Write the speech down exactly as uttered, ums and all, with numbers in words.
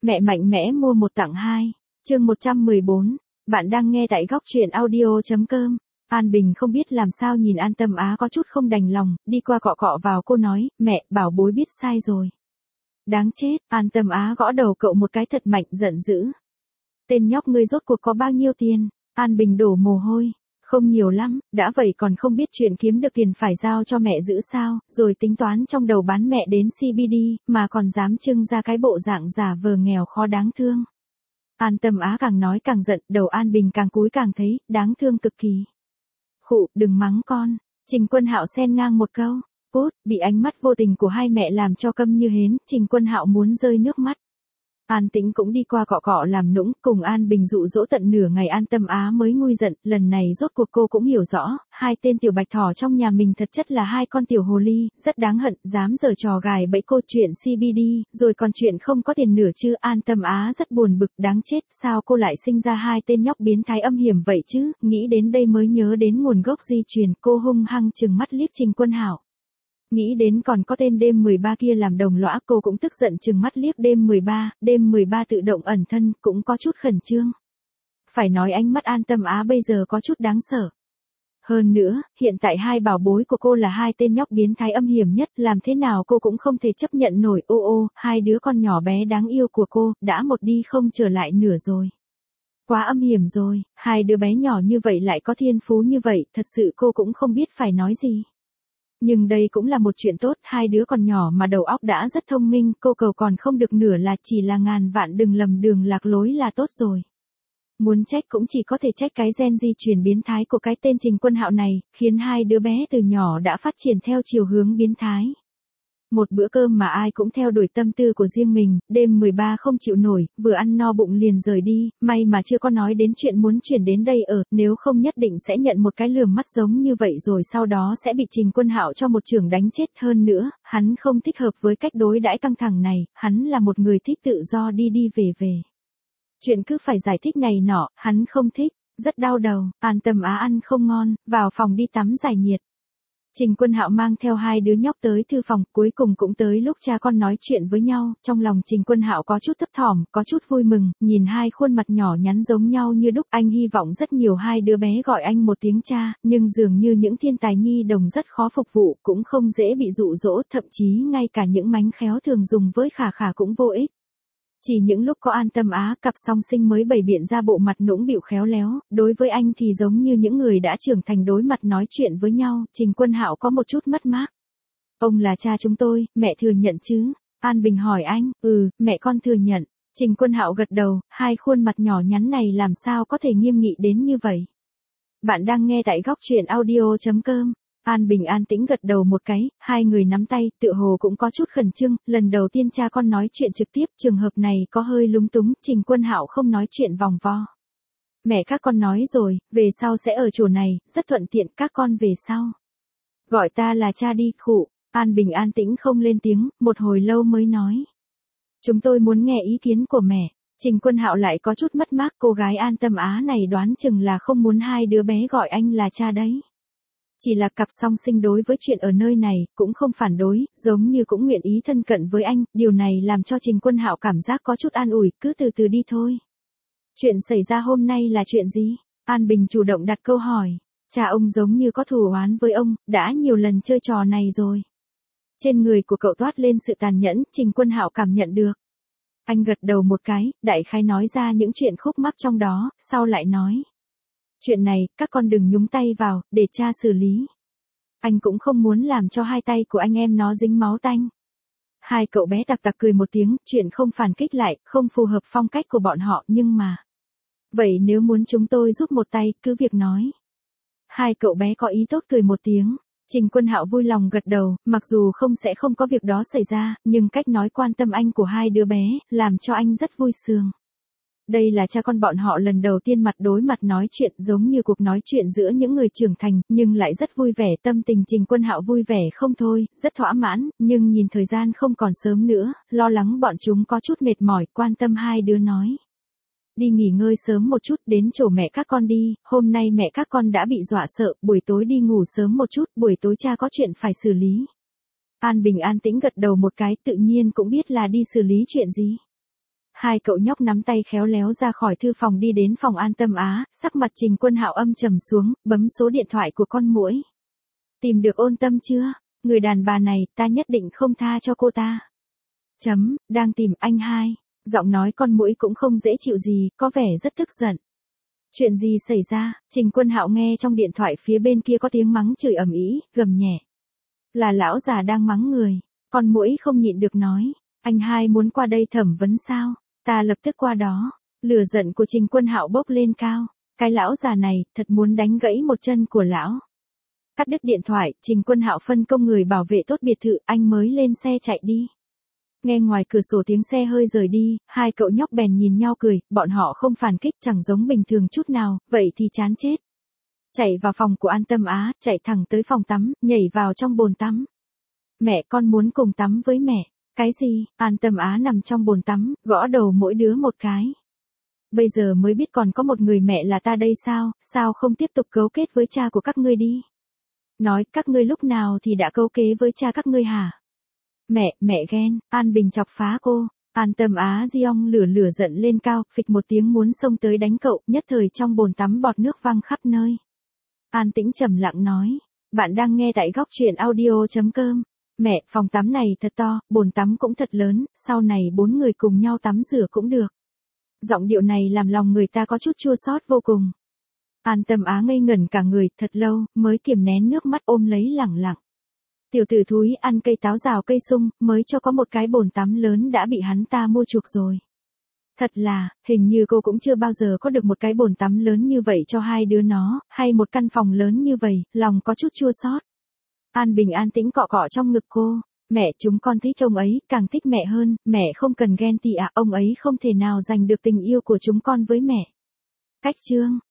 Mẹ mạnh mẽ mua một tặng hai. Chương một trăm mười bốn. Bạn đang nghe tại góc truyện audio chấm com. An Bình không biết làm sao nhìn An Tâm Á có chút không đành lòng, đi qua cọ cọ vào cô nói, mẹ, bảo bối biết sai rồi. Đáng chết, An Tâm Á gõ đầu cậu một cái thật mạnh, giận dữ. Tên nhóc ngươi rốt cuộc có bao nhiêu tiền? An Bình đổ mồ hôi. Không nhiều lắm, đã vậy còn không biết chuyện kiếm được tiền phải giao cho mẹ giữ sao, rồi tính toán trong đầu bán mẹ đến xê bê đê, mà còn dám trưng ra cái bộ dạng giả vờ nghèo khó đáng thương. An Tâm Á càng nói càng giận, đầu An Bình càng cúi càng thấy, đáng thương cực kỳ. Khụ, đừng mắng con. Trình Quân Hạo xen ngang một câu. Cút, bị ánh mắt vô tình của hai mẹ làm cho câm như hến, Trình Quân Hạo muốn rơi nước mắt. An Tĩnh cũng đi qua cọ cọ làm nũng, cùng An Bình dụ dỗ tận nửa ngày An Tâm Á mới nguôi giận, lần này rốt cuộc cô cũng hiểu rõ, hai tên tiểu bạch thỏ trong nhà mình thật chất là hai con tiểu hồ ly, rất đáng hận, dám giở trò gài bẫy cô chuyện xê bê đê, rồi còn chuyện không có tiền nửa chứ. An Tâm Á rất buồn bực, đáng chết, sao cô lại sinh ra hai tên nhóc biến thái âm hiểm vậy chứ, nghĩ đến đây mới nhớ đến nguồn gốc di truyền, cô hung hăng trừng mắt liếc Trình Quân Hạo. Nghĩ đến còn có tên đêm mười ba kia làm đồng lõa, cô cũng tức giận trừng mắt liếc đêm mười ba, đêm mười ba tự động ẩn thân, cũng có chút khẩn trương. Phải nói ánh mắt An Tâm Á bây giờ có chút đáng sợ. Hơn nữa, hiện tại hai bảo bối của cô là hai tên nhóc biến thái âm hiểm nhất, làm thế nào cô cũng không thể chấp nhận nổi. Ô ô, hai đứa con nhỏ bé đáng yêu của cô, đã một đi không trở lại nửa rồi. Quá âm hiểm rồi, hai đứa bé nhỏ như vậy lại có thiên phú như vậy, thật sự cô cũng không biết phải nói gì. Nhưng đây cũng là một chuyện tốt, hai đứa còn nhỏ mà đầu óc đã rất thông minh, cô cầu còn không được nửa là chỉ là ngàn vạn đừng lầm đường lạc lối là tốt rồi. Muốn trách cũng chỉ có thể trách cái gen di truyền biến thái của cái tên Trình Quân Hạo này, khiến hai đứa bé từ nhỏ đã phát triển theo chiều hướng biến thái. Một bữa cơm mà ai cũng theo đuổi tâm tư của riêng mình, đêm mười ba không chịu nổi, vừa ăn no bụng liền rời đi, may mà chưa có nói đến chuyện muốn chuyển đến đây ở, nếu không nhất định sẽ nhận một cái lườm mắt giống như vậy rồi sau đó sẽ bị Trình Quân Hạo cho một chưởng đánh chết. Hơn nữa, hắn không thích hợp với cách đối đãi căng thẳng này, hắn là một người thích tự do đi đi về về. Chuyện cứ phải giải thích này nọ, hắn không thích, rất đau đầu. An Tâm Á ăn không ngon, vào phòng đi tắm giải nhiệt. Trình Quân Hạo mang theo hai đứa nhóc tới thư phòng, cuối cùng cũng tới lúc cha con nói chuyện với nhau, trong lòng Trình Quân Hạo có chút thấp thỏm, có chút vui mừng, nhìn hai khuôn mặt nhỏ nhắn giống nhau như đúc, anh hy vọng rất nhiều hai đứa bé gọi anh một tiếng cha, nhưng dường như những thiên tài nhi đồng rất khó phục vụ, cũng không dễ bị dụ dỗ, thậm chí ngay cả những mánh khéo thường dùng với Khả Khả cũng vô ích. Chỉ những lúc có An Tâm Á, cặp song sinh mới bày biện ra bộ mặt nũng bịu khéo léo, đối với anh thì giống như những người đã trưởng thành đối mặt nói chuyện với nhau. Trình Quân Hạo có một chút mất mát. Ông là cha chúng tôi, mẹ thừa nhận chứ? An Bình hỏi anh. Ừ, mẹ con thừa nhận. Trình Quân Hạo gật đầu, hai khuôn mặt nhỏ nhắn này làm sao có thể nghiêm nghị đến như vậy. Bạn đang nghe tại góc truyện audio chấm com. An Bình an tĩnh gật đầu một cái, hai người nắm tay, tựa hồ cũng có chút khẩn trương, lần đầu tiên cha con nói chuyện trực tiếp, trường hợp này có hơi lúng túng, Trình Quân Hạo không nói chuyện vòng vo. Mẹ các con nói rồi, về sau sẽ ở chỗ này, rất thuận tiện, các con về sau. Gọi ta là cha đi, khụ. An Bình an tĩnh không lên tiếng, một hồi lâu mới nói. Chúng tôi muốn nghe ý kiến của mẹ. Trình Quân Hạo lại có chút mất mát, cô gái An Tâm Á này đoán chừng là không muốn hai đứa bé gọi anh là cha đấy. Chỉ là cặp song sinh đối với chuyện ở nơi này, cũng không phản đối, giống như cũng nguyện ý thân cận với anh, điều này làm cho Trình Quân Hạo cảm giác có chút an ủi, cứ từ từ đi thôi. Chuyện xảy ra hôm nay là chuyện gì? An Bình chủ động đặt câu hỏi. Cha ông giống như có thù oán với ông, đã nhiều lần chơi trò này rồi. Trên người của cậu toát lên sự tàn nhẫn, Trình Quân Hạo cảm nhận được. Anh gật đầu một cái, đại khái nói ra những chuyện khúc mắc trong đó, sau lại nói. Chuyện này, các con đừng nhúng tay vào, để cha xử lý. Anh cũng không muốn làm cho hai tay của anh em nó dính máu tanh. Hai cậu bé tặc tặc cười một tiếng, chuyện không phản kích lại, không phù hợp phong cách của bọn họ, nhưng mà. Vậy nếu muốn chúng tôi giúp một tay, cứ việc nói. Hai cậu bé có ý tốt cười một tiếng. Trình Quân Hạo vui lòng gật đầu, mặc dù không sẽ không có việc đó xảy ra, nhưng cách nói quan tâm anh của hai đứa bé, làm cho anh rất vui sướng. Đây là cha con bọn họ lần đầu tiên mặt đối mặt nói chuyện, giống như cuộc nói chuyện giữa những người trưởng thành, nhưng lại rất vui vẻ. Tâm tình Trình Quân Hạo vui vẻ không thôi, rất thỏa mãn, nhưng nhìn thời gian không còn sớm nữa, lo lắng bọn chúng có chút mệt mỏi, quan tâm hai đứa nói. Đi nghỉ ngơi sớm một chút, đến chỗ mẹ các con đi, hôm nay mẹ các con đã bị dọa sợ, buổi tối đi ngủ sớm một chút, buổi tối cha có chuyện phải xử lý. An Bình an tĩnh gật đầu một cái, tự nhiên cũng biết là đi xử lý chuyện gì. hai cậu nhóc nắm tay khéo léo ra khỏi thư phòng đi đến phòng An Tâm Á, sắc mặt Trình Quân Hạo âm trầm xuống, bấm số điện thoại của con muỗi. Tìm được Ôn Tâm chưa? Người đàn bà này, ta nhất định không tha cho cô ta. Chấm, đang tìm anh hai. Giọng nói con muỗi cũng không dễ chịu gì, có vẻ rất tức giận. Chuyện gì xảy ra? Trình Quân Hạo nghe trong điện thoại phía bên kia có tiếng mắng chửi ầm ĩ, gầm nhẹ. Là lão già đang mắng người. Con muỗi không nhịn được nói. Anh hai muốn qua đây thẩm vấn sao? Ta lập tức qua đó. Lửa giận của Trình Quân Hạo bốc lên cao. Cái lão già này, thật muốn đánh gãy một chân của lão. Cắt đứt điện thoại, Trình Quân Hạo phân công người bảo vệ tốt biệt thự, anh mới lên xe chạy đi. Nghe ngoài cửa sổ tiếng xe hơi rời đi, hai cậu nhóc bèn nhìn nhau cười, bọn họ không phản kích chẳng giống bình thường chút nào, vậy thì chán chết. Chạy vào phòng của An Tâm Á, chạy thẳng tới phòng tắm, nhảy vào trong bồn tắm. Mẹ con muốn cùng tắm với mẹ. Cái gì? An Tâm Á nằm trong bồn tắm, gõ đầu mỗi đứa một cái. Bây giờ mới biết còn có một người mẹ là ta đây sao, sao không tiếp tục cấu kết với cha của các ngươi đi? Nói các ngươi lúc nào thì đã cấu kế với cha các ngươi hả? Mẹ, mẹ ghen, An Bình chọc phá cô. An Tâm Á Giong lửa lửa giận lên cao, phịch một tiếng muốn xông tới đánh cậu, nhất thời trong bồn tắm bọt nước văng khắp nơi. An Tĩnh trầm lặng nói, bạn đang nghe tại góc truyện audio chấm com. Mẹ, phòng tắm này thật to, bồn tắm cũng thật lớn, sau này bốn người cùng nhau tắm rửa cũng được. Giọng điệu này làm lòng người ta có chút chua xót vô cùng. An Tâm Á ngây ngẩn cả người, thật lâu, mới kiềm nén nước mắt ôm lấy lẳng lặng. Tiểu tử thúi ăn cây táo rào cây sung, mới cho có một cái bồn tắm lớn đã bị hắn ta mua chuộc rồi. Thật là, hình như cô cũng chưa bao giờ có được một cái bồn tắm lớn như vậy cho hai đứa nó, hay một căn phòng lớn như vậy, lòng có chút chua xót. An Bình an tĩnh cọ cọ trong ngực cô. Mẹ, chúng con thích ông ấy, càng thích mẹ hơn, mẹ không cần ghen tị ạ, ông ấy không thể nào giành được tình yêu của chúng con với mẹ. Cách chương